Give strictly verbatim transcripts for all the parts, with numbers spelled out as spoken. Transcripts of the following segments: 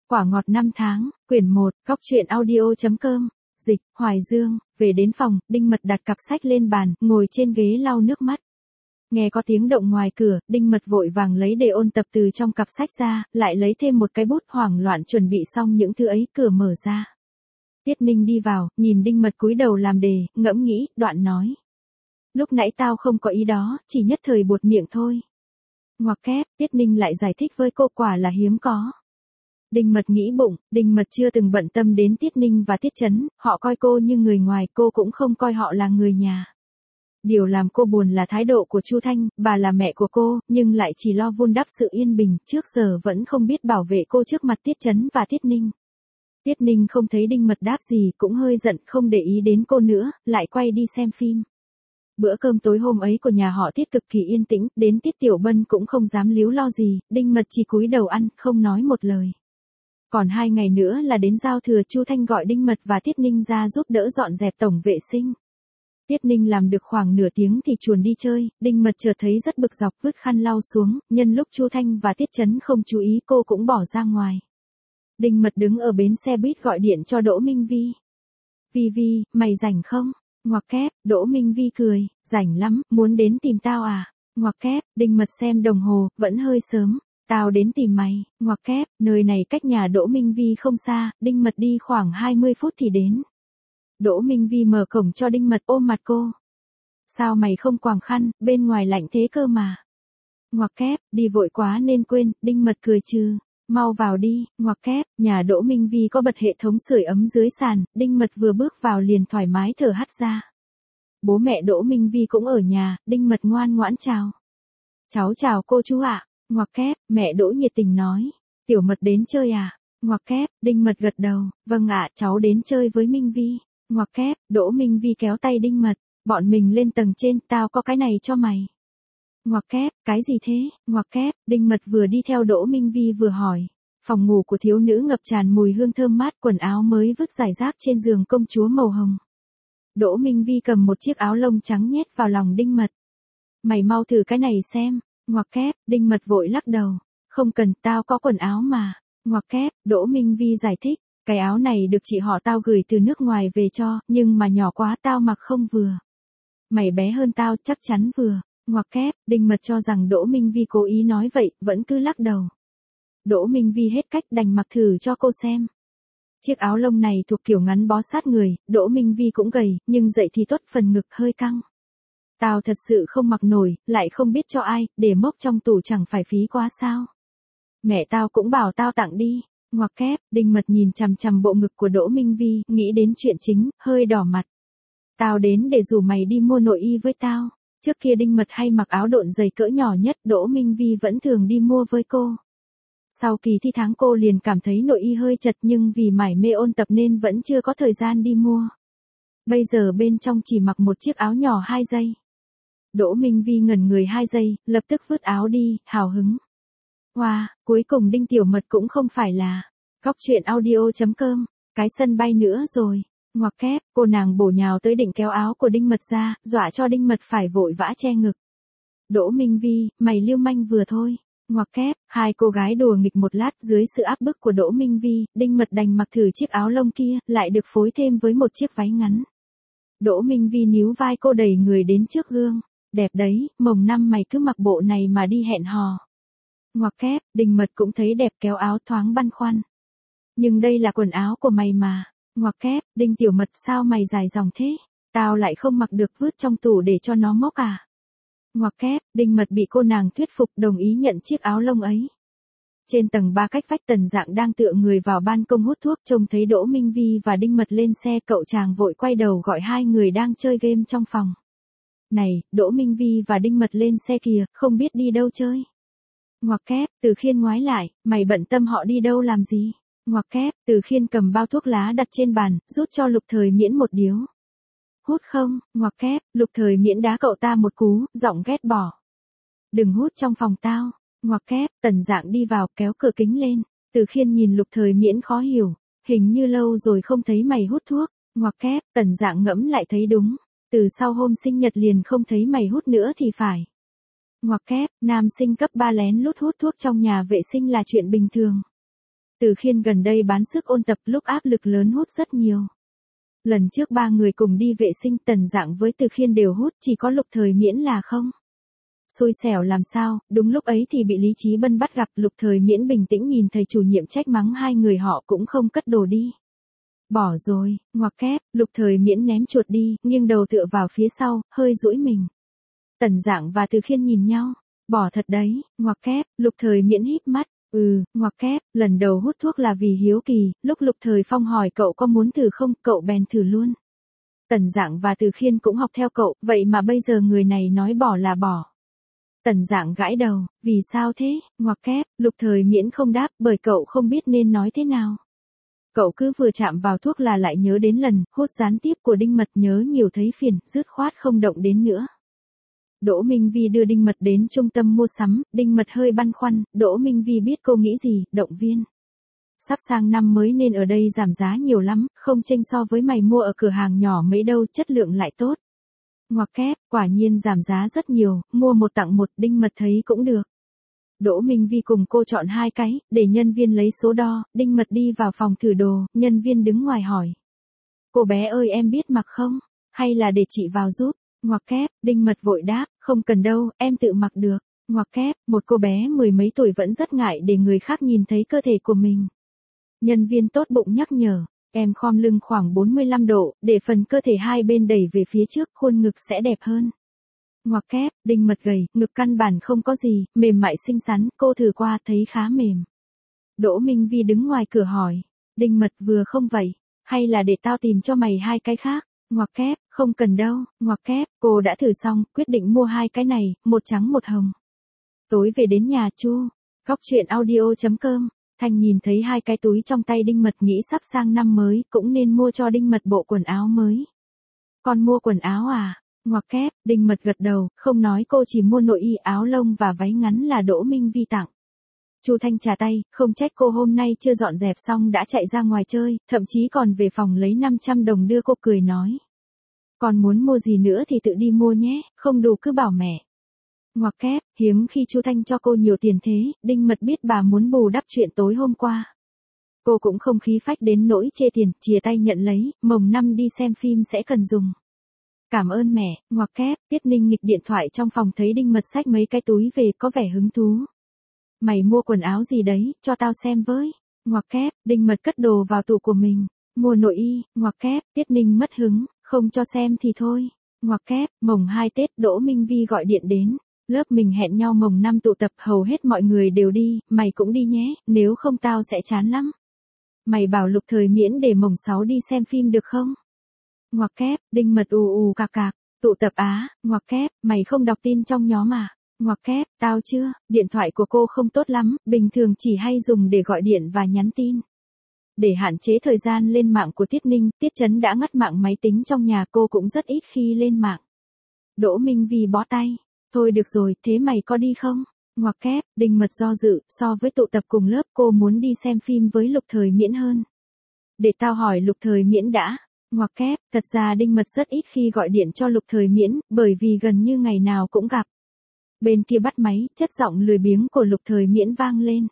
Quả ngọt năm tháng, quyển một, Cóc truyện audio.com, dịch, Hoài Dương, về đến phòng, Đinh Mật đặt cặp sách lên bàn, ngồi trên ghế lau nước mắt. Nghe có tiếng động ngoài cửa, Đinh Mật vội vàng lấy đề ôn tập từ trong cặp sách ra, lại lấy thêm một cái bút hoảng loạn chuẩn bị xong những thứ ấy, cửa mở ra. Tiết Ninh đi vào, nhìn Đinh Mật cúi đầu làm đề, ngẫm nghĩ, đoạn nói. Lúc nãy tao không có ý đó, chỉ nhất thời buột miệng thôi. Ngoặc kép, Tiết Ninh lại giải thích với cô, quả là hiếm có. Đinh Mật nghĩ bụng, Đinh Mật chưa từng bận tâm đến Tiết Ninh và Tiết Chấn, họ coi cô như người ngoài, cô cũng không coi họ là người nhà. Điều làm cô buồn là thái độ của Chu Thanh, bà là mẹ của cô, nhưng lại chỉ lo vun đắp sự yên bình, trước giờ vẫn không biết bảo vệ cô trước mặt Tiết Chấn và Tiết Ninh. Tiết Ninh không thấy Đinh Mật đáp gì, cũng hơi giận, không để ý đến cô nữa, lại quay đi xem phim. Bữa cơm tối hôm ấy của nhà họ Tiết cực kỳ yên tĩnh, đến Tiết Tiểu Bân cũng không dám líu lo gì, Đinh Mật chỉ cúi đầu ăn, không nói một lời. Còn hai ngày nữa là đến giao thừa, Chu Thanh gọi Đinh Mật và Tiết Ninh ra giúp đỡ dọn dẹp tổng vệ sinh. Tiết Ninh làm được khoảng nửa tiếng thì chuồn đi chơi, Đinh Mật chợt thấy rất bực dọc, vứt khăn lau xuống, nhân lúc Chu Thanh và Tiết Chấn không chú ý, cô cũng bỏ ra ngoài. Đinh Mật đứng ở bến xe buýt gọi điện cho Đỗ Minh Vi. Vi Vi, mày rảnh không? Ngoặc kép, Đỗ Minh Vi cười, rảnh lắm, muốn đến tìm tao à? Ngoặc kép, Đinh Mật xem đồng hồ, vẫn hơi sớm. Tao đến tìm mày, ngoặc kép, nơi này cách nhà Đỗ Minh Vi không xa, Đinh Mật đi khoảng hai mươi phút thì đến. Đỗ Minh Vi mở cổng cho Đinh Mật, ôm mặt cô. Sao mày không quàng khăn, bên ngoài lạnh thế cơ mà. Ngoặc kép, đi vội quá nên quên, Đinh Mật cười trừ. Mau vào đi, ngoặc kép, nhà Đỗ Minh Vi có bật hệ thống sưởi ấm dưới sàn, Đinh Mật vừa bước vào liền thoải mái thở hắt ra. Bố mẹ Đỗ Minh Vi cũng ở nhà, Đinh Mật ngoan ngoãn chào. Cháu chào cô chú ạ. Ngoặc kép, mẹ Đỗ nhiệt tình nói. Tiểu Mật đến chơi à? Ngoặc kép, Đinh Mật gật đầu, vâng ạ, cháu đến chơi với Minh Vi. Ngoặc kép, Đỗ Minh Vi kéo tay Đinh Mật, bọn mình lên tầng trên, tao có cái này cho mày. Ngoặc kép, cái gì thế? Ngoặc kép, Đinh Mật vừa đi theo Đỗ Minh Vi vừa hỏi. Phòng ngủ của thiếu nữ ngập tràn mùi hương thơm mát, quần áo mới vứt rải rác trên giường công chúa màu hồng. Đỗ Minh Vi cầm một chiếc áo lông trắng nhét vào lòng Đinh Mật. Mày mau thử cái này xem. Ngoặc kép, Đinh Mật vội lắc đầu. Không cần, tao có quần áo mà. Ngoặc kép, Đỗ Minh Vi giải thích. Cái áo này được chị họ tao gửi từ nước ngoài về cho, nhưng mà nhỏ quá tao mặc không vừa. Mày bé hơn tao, chắc chắn vừa. Ngoặc kép, Đinh Mật cho rằng Đỗ Minh Vi cố ý nói vậy, vẫn cứ lắc đầu. Đỗ Minh Vi hết cách đành mặc thử cho cô xem. Chiếc áo lông này thuộc kiểu ngắn bó sát người, Đỗ Minh Vi cũng gầy, nhưng dậy thì tốt, phần ngực hơi căng. Tao thật sự không mặc nổi, lại không biết cho ai, để mốc trong tủ chẳng phải phí quá sao. Mẹ tao cũng bảo tao tặng đi. Ngoặc kép, Đinh Mật nhìn chằm chằm bộ ngực của Đỗ Minh Vi, nghĩ đến chuyện chính, hơi đỏ mặt. Tao đến để rủ mày đi mua nội y với tao. Trước kia Đinh Mật hay mặc áo độn dày cỡ nhỏ nhất, Đỗ Minh Vi vẫn thường đi mua với cô. Sau kỳ thi tháng cô liền cảm thấy nội y hơi chật, nhưng vì mải mê ôn tập nên vẫn chưa có thời gian đi mua. Bây giờ bên trong chỉ mặc một chiếc áo nhỏ hai giây. Đỗ Minh Vi ngẩn người hai giây, lập tức vứt áo đi, hào hứng. Wow, cuối cùng Đinh Tiểu Mật cũng không phải là Cóc truyện audio.com, cái sân bay nữa rồi. Ngoặc kép, cô nàng bổ nhào tới định kéo áo của Đinh Mật ra, dọa cho Đinh Mật phải vội vã che ngực. Đỗ Minh Vi, mày lưu manh vừa thôi. Ngoặc kép, hai cô gái đùa nghịch một lát, dưới sự áp bức của Đỗ Minh Vi, Đinh Mật đành mặc thử chiếc áo lông kia, lại được phối thêm với một chiếc váy ngắn. Đỗ Minh Vi níu vai cô đẩy người đến trước gương. Đẹp đấy, mồng năm mày cứ mặc bộ này mà đi hẹn hò. Ngoặc kép, Đinh Mật cũng thấy đẹp, kéo áo thoáng băn khoăn. Nhưng đây là quần áo của mày mà. Ngoặc kép, Đinh Tiểu Mật, sao mày dài dòng thế? Tao lại không mặc được, vứt trong tủ để cho nó mốc à? Ngoặc kép, Đinh Mật bị cô nàng thuyết phục, đồng ý nhận chiếc áo lông ấy. Trên tầng ba cách vách, Tần Dạng đang tựa người vào ban công hút thuốc, trông thấy Đỗ Minh Vi và Đinh Mật lên xe, cậu chàng vội quay đầu gọi hai người đang chơi game trong phòng. Này, Đỗ Minh Vi và Đinh Mật lên xe kìa, không biết đi đâu chơi. Ngoặc kép, Từ Khiên ngoái lại, mày bận tâm họ đi đâu làm gì? Ngoặc kép, Từ Khiên cầm bao thuốc lá đặt trên bàn, rút cho Lục Thời Miễn một điếu. Hút không? Ngoặc kép, Lục Thời Miễn đá cậu ta một cú, giọng ghét bỏ. Đừng hút trong phòng tao. Ngoặc kép, Tần Dạng đi vào, kéo cửa kính lên. Từ Khiên nhìn Lục Thời Miễn khó hiểu, hình như lâu rồi không thấy mày hút thuốc. Ngoặc kép, Tần Dạng ngẫm lại thấy đúng. Từ sau hôm sinh nhật liền không thấy mày hút nữa thì phải. Ngoặc kép, nam sinh cấp ba lén lút hút thuốc trong nhà vệ sinh là chuyện bình thường. Từ Khiên gần đây bán sức ôn tập lúc áp lực lớn hút rất nhiều. Lần trước ba người cùng đi vệ sinh Tần Dạng với Từ Khiên đều hút, chỉ có Lục Thời Miễn là không. Xui xẻo làm sao, đúng lúc ấy thì bị Lý Chí Bân bắt gặp. Lục Thời Miễn bình tĩnh nhìn thầy chủ nhiệm trách mắng hai người họ cũng không cất đồ đi. Bỏ rồi, ngoặc kép, Lục Thời Miễn ném chuột đi, nghiêng đầu tựa vào phía sau, hơi duỗi mình. Tần Dạng và Từ Khiên nhìn nhau, bỏ thật đấy, ngoặc kép, Lục Thời Miễn híp mắt, ừ, ngoặc kép, lần đầu hút thuốc là vì hiếu kỳ, lúc Lục Thời Phong hỏi cậu có muốn thử không, cậu bèn thử luôn. Tần Dạng và Từ Khiên cũng học theo cậu, vậy mà bây giờ người này nói bỏ là bỏ. Tần Dạng gãi đầu, vì sao thế, ngoặc kép, Lục Thời Miễn không đáp, bởi cậu không biết nên nói thế nào. Cậu cứ vừa chạm vào thuốc là lại nhớ đến lần hút gián tiếp của Đinh Mật, nhớ nhiều thấy phiền, dứt khoát không động đến nữa. Đỗ Minh Vi đưa Đinh Mật đến trung tâm mua sắm, Đinh Mật hơi băn khoăn, Đỗ Minh Vi biết cô nghĩ gì, động viên. Sắp sang năm mới nên ở đây giảm giá nhiều lắm, không chênh so với mày mua ở cửa hàng nhỏ mấy đâu, chất lượng lại tốt. Ngoặc kép, quả nhiên giảm giá rất nhiều, mua một tặng một, Đinh Mật thấy cũng được. Đỗ Minh Vi cùng cô chọn hai cái, để nhân viên lấy số đo, Đinh Mật đi vào phòng thử đồ, nhân viên đứng ngoài hỏi. Cô bé ơi em biết mặc không? Hay là để chị vào giúp? Ngoặc kép, Đinh Mật vội đáp, không cần đâu, em tự mặc được. Ngoặc kép, một cô bé mười mấy tuổi vẫn rất ngại để người khác nhìn thấy cơ thể của mình. Nhân viên tốt bụng nhắc nhở, em khom lưng khoảng bốn mươi lăm độ, để phần cơ thể hai bên đẩy về phía trước, khuôn ngực sẽ đẹp hơn. Ngoặc kép, Đinh Mật gầy, ngực căn bản không có gì, mềm mại xinh xắn, cô thử qua thấy khá mềm. Đỗ Minh Vi đứng ngoài cửa hỏi, Đinh Mật vừa không vậy, hay là để tao tìm cho mày hai cái khác? Ngoặc kép, không cần đâu, ngoặc kép, cô đã thử xong, quyết định mua hai cái này, một trắng một hồng. Tối về đến nhà Chu, Cóc Truyện Audio chấm com, Thanh nhìn thấy hai cái túi trong tay Đinh Mật nghĩ sắp sang năm mới, cũng nên mua cho Đinh Mật bộ quần áo mới. Con mua quần áo à? Ngoặc kép, Đinh Mật gật đầu, không nói cô chỉ mua nội y áo lông và váy ngắn là Đỗ Minh Vi tặng. Chu Thanh trà tay, không trách cô hôm nay chưa dọn dẹp xong đã chạy ra ngoài chơi, thậm chí còn về phòng lấy năm trăm đồng đưa cô, cười nói. Còn muốn mua gì nữa thì tự đi mua nhé, không đủ cứ bảo mẹ. Ngoặc kép, hiếm khi Chu Thanh cho cô nhiều tiền thế, Đinh Mật biết bà muốn bù đắp chuyện tối hôm qua. Cô cũng không khí phách đến nỗi chê tiền, chìa tay nhận lấy, mồng năm đi xem phim sẽ cần dùng. Cảm ơn mẹ, ngoặc kép, Tiết Ninh nghịch điện thoại trong phòng thấy Đinh Mật xách mấy cái túi về có vẻ hứng thú. Mày mua quần áo gì đấy, cho tao xem với. Ngoặc kép, Đinh Mật cất đồ vào tủ của mình. Mua nội y, ngoặc kép, Tiết Ninh mất hứng, không cho xem thì thôi. Ngoặc kép, mồng hai Tết Đỗ Minh Vi gọi điện đến. Lớp mình hẹn nhau mồng năm tụ tập, hầu hết mọi người đều đi, mày cũng đi nhé, nếu không tao sẽ chán lắm. Mày bảo Lục Thời Miễn để mồng sáu đi xem phim được không? Ngoặc kép, Đinh Mật ù ù cạc cạc, tụ tập á, ngoặc kép, mày không đọc tin trong nhóm à? Ngoặc kép, tao chưa, điện thoại của cô không tốt lắm, bình thường chỉ hay dùng để gọi điện và nhắn tin. Để hạn chế thời gian lên mạng của Tiết Ninh, Tiết Chấn đã ngắt mạng máy tính trong nhà, cô cũng rất ít khi lên mạng. Đỗ Minh Vi bó tay, thôi được rồi, thế mày có đi không? Ngoặc kép, Đinh Mật do dự, so với tụ tập cùng lớp cô muốn đi xem phim với Lục Thời Miễn hơn. Để tao hỏi Lục Thời Miễn đã. Ngoặc kép, thật ra Đinh Mật rất ít khi gọi điện cho Lục Thời Miễn, bởi vì gần như ngày nào cũng gặp. Bên kia bắt máy, chất giọng lười biếng của Lục Thời Miễn vang lên.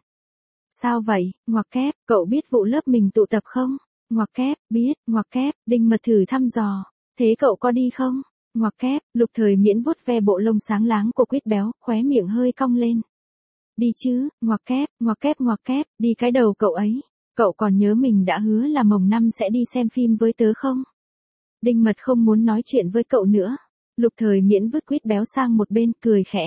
Sao vậy, ngoặc kép, cậu biết vụ lớp mình tụ tập không? Ngoặc kép, biết, ngoặc kép, Đinh Mật thử thăm dò. Thế cậu có đi không? Ngoặc kép, Lục Thời Miễn vuốt ve bộ lông sáng láng của Quýt béo, khóe miệng hơi cong lên. Đi chứ, ngoặc kép, ngoặc kép ngoặc kép, đi cái đầu cậu ấy. Cậu còn nhớ mình đã hứa là mồng năm sẽ đi xem phim với tớ không? Đinh Mật không muốn nói chuyện với cậu nữa. Lục Thời Miễn vứt Quýt béo sang một bên, cười khẽ.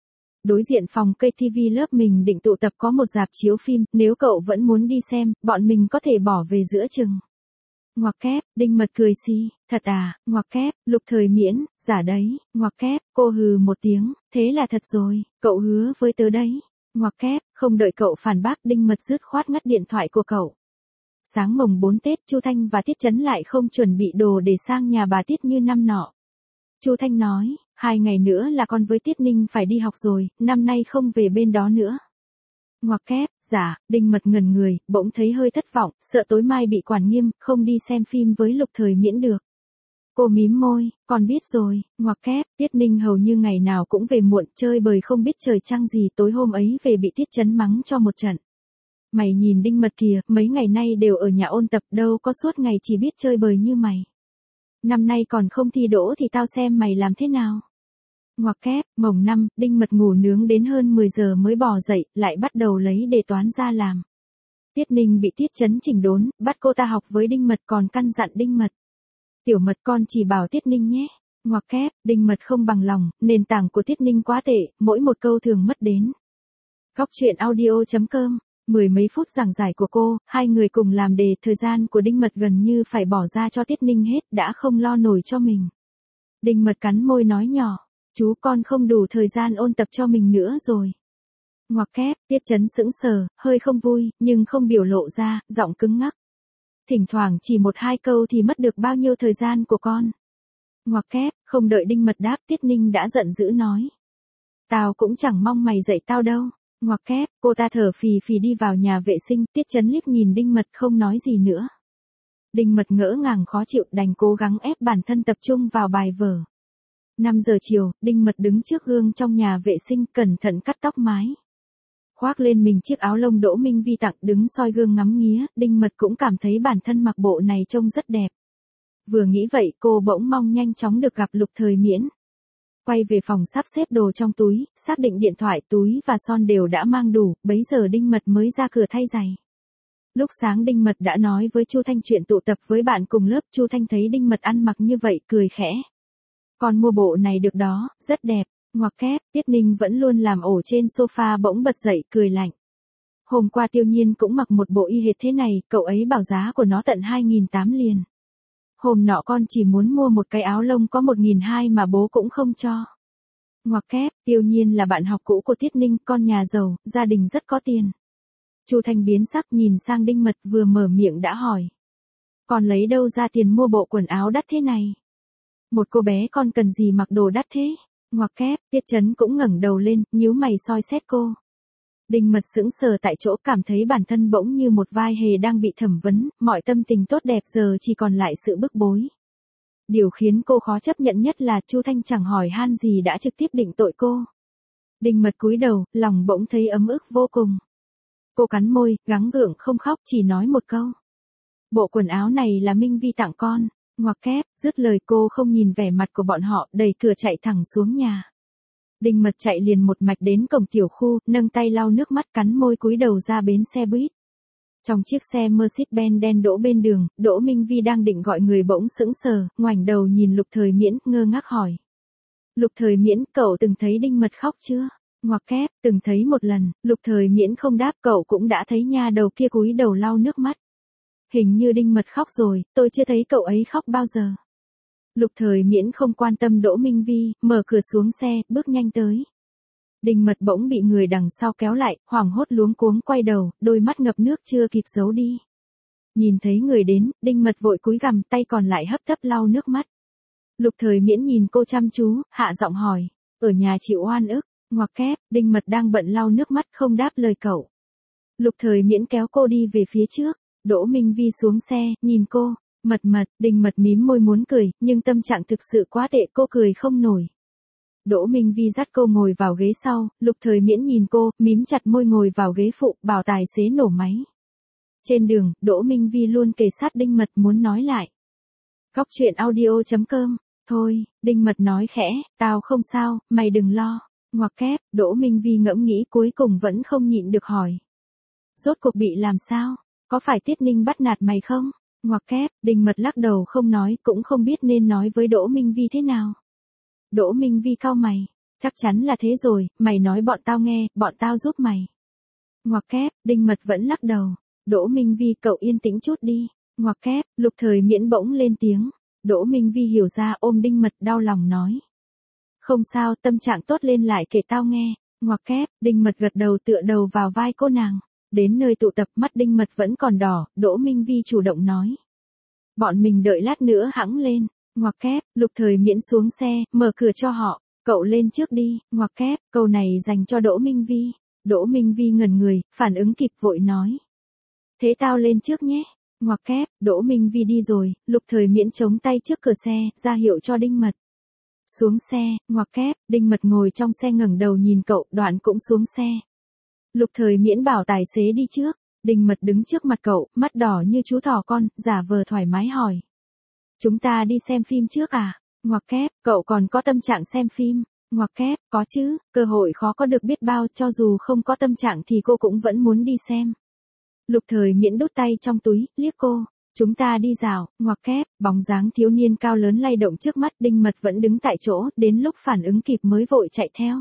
Đối diện phòng cây ti vi lớp mình định tụ tập có một rạp chiếu phim, nếu cậu vẫn muốn đi xem, bọn mình có thể bỏ về giữa chừng. Ngoặc kép, Đinh Mật cười xì, thật à, ngoặc kép, Lục Thời Miễn, giả đấy, ngoặc kép, cô hừ một tiếng, thế là thật rồi, cậu hứa với tớ đấy. Ngoặc kép, không đợi cậu phản bác, Đinh Mật dứt khoát ngắt điện thoại của cậu. Sáng mồng bốn Tết, Chu Thanh và Tiết Chấn lại không chuẩn bị đồ để sang nhà bà Tiết như năm nọ. Chu Thanh nói, hai ngày nữa là con với Tiết Ninh phải đi học rồi, năm nay không về bên đó nữa. Ngoặc kép, dạ, Đinh Mật ngẩn người, bỗng thấy hơi thất vọng, sợ tối mai bị quản nghiêm, không đi xem phim với Lục Thời Miễn được. Cô mím môi, con biết rồi, ngoặc kép, Tiết Ninh hầu như ngày nào cũng về muộn, chơi bời không biết trời trăng gì, tối hôm ấy về bị Tiết Chấn mắng cho một trận. Mày nhìn Đinh Mật kìa, mấy ngày nay đều ở nhà ôn tập, đâu có suốt ngày chỉ biết chơi bời như mày. Năm nay còn không thi đỗ thì tao xem mày làm thế nào. Ngoặc kép, mồng năm, Đinh Mật ngủ nướng đến hơn mười giờ mới bò dậy, lại bắt đầu lấy đề toán ra làm. Tiết Ninh bị Tiết Chấn chỉnh đốn, bắt cô ta học với Đinh Mật còn căn dặn Đinh Mật. Tiểu Mật con chỉ bảo Tiết Ninh nhé. Ngoặc kép, Đinh Mật không bằng lòng, nền tảng của Tiết Ninh quá tệ, mỗi một câu thường mất đến. Góc truyện audio chấm com, mười mấy phút giảng giải của cô, hai người cùng làm đề, thời gian của Đinh Mật gần như phải bỏ ra cho Tiết Ninh hết, đã không lo nổi cho mình. Đinh Mật cắn môi nói nhỏ, chú con không đủ thời gian ôn tập cho mình nữa rồi. Ngoặc kép, Tiết Chấn sững sờ, hơi không vui, nhưng không biểu lộ ra, giọng cứng ngắc. Thỉnh thoảng chỉ một hai câu thì mất được bao nhiêu thời gian của con. Ngoặc kép, không đợi Đinh Mật đáp, Tiết Ninh đã giận dữ nói. Tao cũng chẳng mong mày dạy tao đâu. Ngoặc kép, cô ta thở phì phì đi vào nhà vệ sinh, Tiết Chấn liếc nhìn Đinh Mật không nói gì nữa. Đinh Mật ngỡ ngàng khó chịu, đành cố gắng ép bản thân tập trung vào bài vở. năm giờ chiều, Đinh Mật đứng trước gương trong nhà vệ sinh, cẩn thận cắt tóc mái. Khoác lên mình chiếc áo lông Đỗ Minh Vi tặng, đứng soi gương ngắm nghía, Đinh Mật cũng cảm thấy bản thân mặc bộ này trông rất đẹp. Vừa nghĩ vậy, cô bỗng mong nhanh chóng được gặp Lục Thời Miễn. Quay về phòng sắp xếp đồ trong túi, xác định điện thoại, túi và son đều đã mang đủ, bấy giờ Đinh Mật mới ra cửa thay giày. Lúc sáng Đinh Mật đã nói với Chu Thanh chuyện tụ tập với bạn cùng lớp, Chu Thanh thấy Đinh Mật ăn mặc như vậy, cười khẽ. Con mua bộ này được đó, rất đẹp. Ngoặc kép, Tiết Ninh vẫn luôn làm ổ trên sofa bỗng bật dậy, cười lạnh. Hôm qua Tiêu Nhiên cũng mặc một bộ y hệt thế này, cậu ấy bảo giá của nó tận hai nghìn tám trăm liền. Hôm nọ con chỉ muốn mua một cái áo lông có một nghìn hai trăm mà bố cũng không cho. Ngoặc kép, Tiêu Nhiên là bạn học cũ của Tiết Ninh, con nhà giàu, gia đình rất có tiền. Chu Thanh biến sắc nhìn sang Đinh Mật, vừa mở miệng đã hỏi. Con lấy đâu ra tiền mua bộ quần áo đắt thế này? Một cô bé con cần gì mặc đồ đắt thế? Ngoặc kép, Tiết Chấn cũng ngẩng đầu lên, nhíu mày soi xét cô. Đinh Mật sững sờ tại chỗ, cảm thấy bản thân bỗng như một vai hề đang bị thẩm vấn, mọi tâm tình tốt đẹp giờ chỉ còn lại sự bức bối. Điều khiến cô khó chấp nhận nhất là Chu Thanh chẳng hỏi han gì đã trực tiếp định tội cô. Đinh Mật cúi đầu, lòng bỗng thấy ấm ức vô cùng. Cô cắn môi, gắng gượng không khóc, chỉ nói một câu. Bộ quần áo này là Minh Vi tặng con. Ngoặc kép, dứt lời cô không nhìn vẻ mặt của bọn họ, đẩy cửa chạy thẳng xuống nhà. Đinh Mật chạy liền một mạch đến cổng tiểu khu, nâng tay lau nước mắt, cắn môi cúi đầu ra bến xe buýt. Trong chiếc xe Mercedes-Benz đen đỗ bên đường, Đỗ Minh Vi đang định gọi người bỗng sững sờ, ngoảnh đầu nhìn Lục Thời Miễn, ngơ ngác hỏi. Lục Thời Miễn, cậu từng thấy Đinh Mật khóc chưa? Ngoặc kép, từng thấy một lần. Lục Thời Miễn không đáp, cậu cũng đã thấy nha đầu kia cúi đầu lau nước mắt. Hình như Đinh Mật khóc rồi, tôi chưa thấy cậu ấy khóc bao giờ. Lục Thời Miễn không quan tâm Đỗ Minh Vi, mở cửa xuống xe, bước nhanh tới. Đinh Mật bỗng bị người đằng sau kéo lại, hoảng hốt luống cuống quay đầu, đôi mắt ngập nước chưa kịp giấu đi. Nhìn thấy người đến, Đinh Mật vội cúi gằm, tay còn lại hấp tấp lau nước mắt. Lục Thời Miễn nhìn cô chăm chú, hạ giọng hỏi, ở nhà chịu oan ức? Ngoặc kép, Đinh Mật đang bận lau nước mắt không đáp lời cậu. Lục Thời Miễn kéo cô đi về phía trước. Đỗ Minh Vi xuống xe, nhìn cô, mật mật, Đinh Mật mím môi muốn cười, nhưng tâm trạng thực sự quá tệ, cô cười không nổi. Đỗ Minh Vi dắt cô ngồi vào ghế sau, Lục Thời Miễn nhìn cô, mím chặt môi ngồi vào ghế phụ, bảo tài xế nổ máy. Trên đường, Đỗ Minh Vi luôn kề sát Đinh Mật muốn nói lại. Góc truyện audio chấm com, thôi, Đinh Mật nói khẽ, tao không sao, mày đừng lo. Ngoặc kép, Đỗ Minh Vi ngẫm nghĩ cuối cùng vẫn không nhịn được hỏi. Rốt cuộc bị làm sao? Có phải Tiết Ninh bắt nạt mày không? Ngoặc kép, Đinh Mật lắc đầu không nói, cũng không biết nên nói với Đỗ Minh Vi thế nào. Đỗ Minh Vi cau mày, chắc chắn là thế rồi, mày nói bọn tao nghe, bọn tao giúp mày. Ngoặc kép, Đinh Mật vẫn lắc đầu. Đỗ Minh Vi, cậu yên tĩnh chút đi. Ngoặc kép, Lục Thời Miễn bỗng lên tiếng. Đỗ Minh Vi hiểu ra, ôm Đinh Mật đau lòng nói. Không sao, tâm trạng tốt lên lại kể tao nghe. Ngoặc kép, Đinh Mật gật đầu tựa đầu vào vai cô nàng. Đến nơi tụ tập, mắt Đinh Mật vẫn còn đỏ, Đỗ Minh Vi chủ động nói. Bọn mình đợi lát nữa hẵng lên. Ngoặc kép, Lục Thời Miễn xuống xe, mở cửa cho họ. Cậu lên trước đi. Ngoặc kép, câu này dành cho Đỗ Minh Vi. Đỗ Minh Vi ngẩn người, phản ứng kịp vội nói. Thế tao lên trước nhé. Ngoặc kép, Đỗ Minh Vi đi rồi, Lục Thời Miễn chống tay trước cửa xe, ra hiệu cho Đinh Mật. Xuống xe, ngoặc kép, Đinh Mật ngồi trong xe ngẩng đầu nhìn cậu, đoạn cũng xuống xe. Lục Thời Miễn bảo tài xế đi trước. Đinh Mật đứng trước mặt cậu, mắt đỏ như chú thỏ con, giả vờ thoải mái hỏi. Chúng ta đi xem phim trước à? Ngoặc kép, cậu còn có tâm trạng xem phim? Ngoặc kép, có chứ, cơ hội khó có được biết bao, cho dù không có tâm trạng thì cô cũng vẫn muốn đi xem. Lục Thời Miễn đút tay trong túi, liếc cô. Chúng ta đi dạo, ngoặc kép, bóng dáng thiếu niên cao lớn lay động trước mắt, Đinh Mật vẫn đứng tại chỗ, đến lúc phản ứng kịp mới vội chạy theo.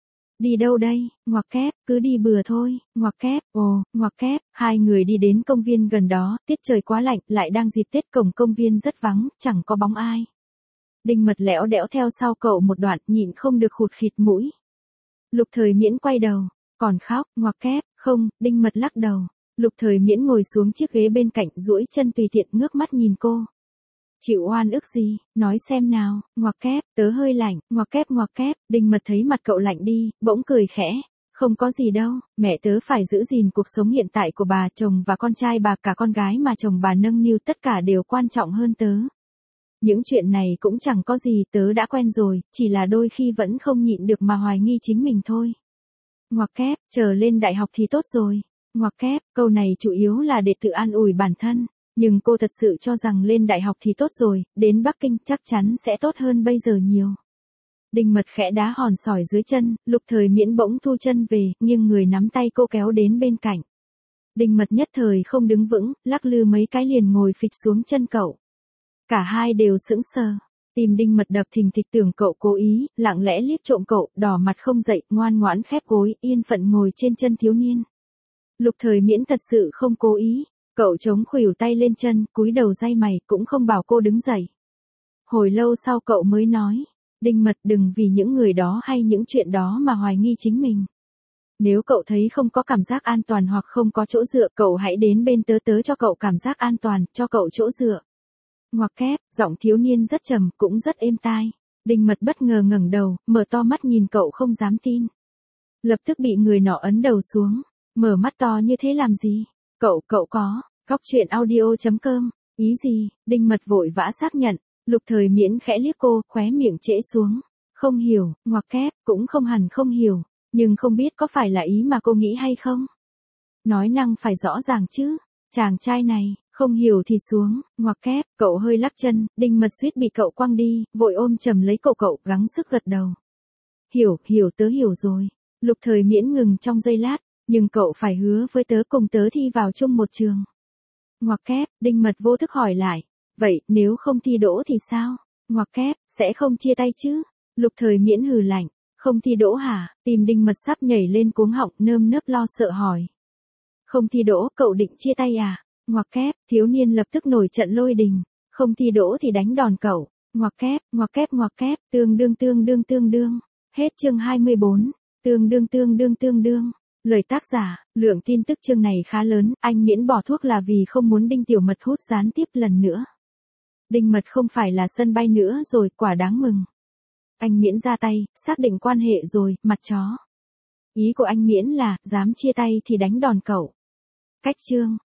Đi đâu đây, ngoặc kép, cứ đi bừa thôi, ngoặc kép, ồ, ngoặc kép, hai người đi đến công viên gần đó, tiết trời quá lạnh, lại đang dịp Tết, cổng công viên rất vắng, chẳng có bóng ai. Đinh Mật lẽo đẽo theo sau cậu một đoạn, nhịn không được khụt khịt mũi. Lục Thời Miễn quay đầu, còn khóc, ngoặc kép, không, Đinh Mật lắc đầu. Lục Thời Miễn ngồi xuống chiếc ghế bên cạnh, duỗi chân tùy tiện ngước mắt nhìn cô. Chịu oan ức gì, nói xem nào, ngoặc kép, tớ hơi lạnh, ngoặc kép ngoặc kép, Đinh Mật thấy mặt cậu lạnh đi, bỗng cười khẽ. Không có gì đâu, mẹ tớ phải giữ gìn cuộc sống hiện tại của bà, chồng và con trai bà, cả con gái mà chồng bà nâng niu, tất cả đều quan trọng hơn tớ. Những chuyện này cũng chẳng có gì, tớ đã quen rồi, chỉ là đôi khi vẫn không nhịn được mà hoài nghi chính mình thôi. Ngoặc kép, chờ lên đại học thì tốt rồi. Ngoặc kép, câu này chủ yếu là để tự an ủi bản thân, nhưng cô thật sự cho rằng lên đại học thì tốt rồi, đến Bắc Kinh chắc chắn sẽ tốt hơn bây giờ nhiều. Đinh Mật khẽ đá hòn sỏi dưới chân, Lục Thời Miễn bỗng thu chân về, nghiêng người nắm tay cô kéo đến bên cạnh. Đinh Mật nhất thời không đứng vững, lắc lư mấy cái liền ngồi phịch xuống chân cậu. Cả hai đều sững sờ, tim Đinh Mật đập thình thịch, tưởng cậu cố ý, lặng lẽ liếc trộm cậu, đỏ mặt không dậy, ngoan ngoãn khép gối, yên phận ngồi trên chân thiếu niên. Lục Thời Miễn thật sự không cố ý, cậu chống khuỷu tay lên chân, cúi đầu day mày, cũng không bảo cô đứng dậy. Hồi lâu sau cậu mới nói, Đinh Mật, đừng vì những người đó hay những chuyện đó mà hoài nghi chính mình. Nếu cậu thấy không có cảm giác an toàn hoặc không có chỗ dựa, cậu hãy đến bên tớ, tớ cho cậu cảm giác an toàn, cho cậu chỗ dựa. Ngoặc kép, giọng thiếu niên rất trầm, cũng rất êm tai. Đinh Mật bất ngờ ngẩng đầu, mở to mắt nhìn cậu không dám tin. Lập tức bị người nọ ấn đầu xuống. Mở mắt to như thế làm gì? Cậu, cậu có, Cóc Truyện Audio chấm com, ý gì? Đinh Mật vội vã xác nhận. Lục Thời Miễn khẽ liếc cô, khóe miệng trễ xuống. Không hiểu, ngoặc kép, cũng không hẳn không hiểu, nhưng không biết có phải là ý mà cô nghĩ hay không? Nói năng phải rõ ràng chứ, chàng trai này, không hiểu thì xuống, ngoặc kép, cậu hơi lắc chân, Đinh Mật suýt bị cậu quăng đi, vội ôm chầm lấy cậu cậu, gắng sức gật đầu. Hiểu, hiểu, tớ hiểu rồi. Lục Thời Miễn ngừng trong giây lát, nhưng cậu phải hứa với tớ cùng tớ thi vào chung một trường. Ngoặc kép, Đinh Mật vô thức hỏi lại, vậy nếu không thi đỗ thì sao? Ngoặc kép, sẽ không chia tay chứ? Lục Thời Miễn hừ lạnh, không thi đỗ hả? Tim Đinh Mật sắp nhảy lên cuống họng, nơm nớp lo sợ hỏi. Không thi đỗ, cậu định chia tay à? Ngoặc kép, thiếu niên lập tức nổi trận lôi đình, không thi đỗ thì đánh đòn cậu. Ngoặc kép, ngoặc kép ngoặc kép, tương đương tương đương tương đương. Hết chương hai mươi bốn, tương đương tương đương tương đương. Lời tác giả, lượng tin tức chương này khá lớn, anh Miễn bỏ thuốc là vì không muốn Đinh Tiểu Mật hút gián tiếp lần nữa. Đinh Mật không phải là sân bay nữa rồi, quả đáng mừng. Anh Miễn ra tay, xác định quan hệ rồi, mặt chó. Ý của anh Miễn là, dám chia tay thì đánh đòn cậu. Cách chương.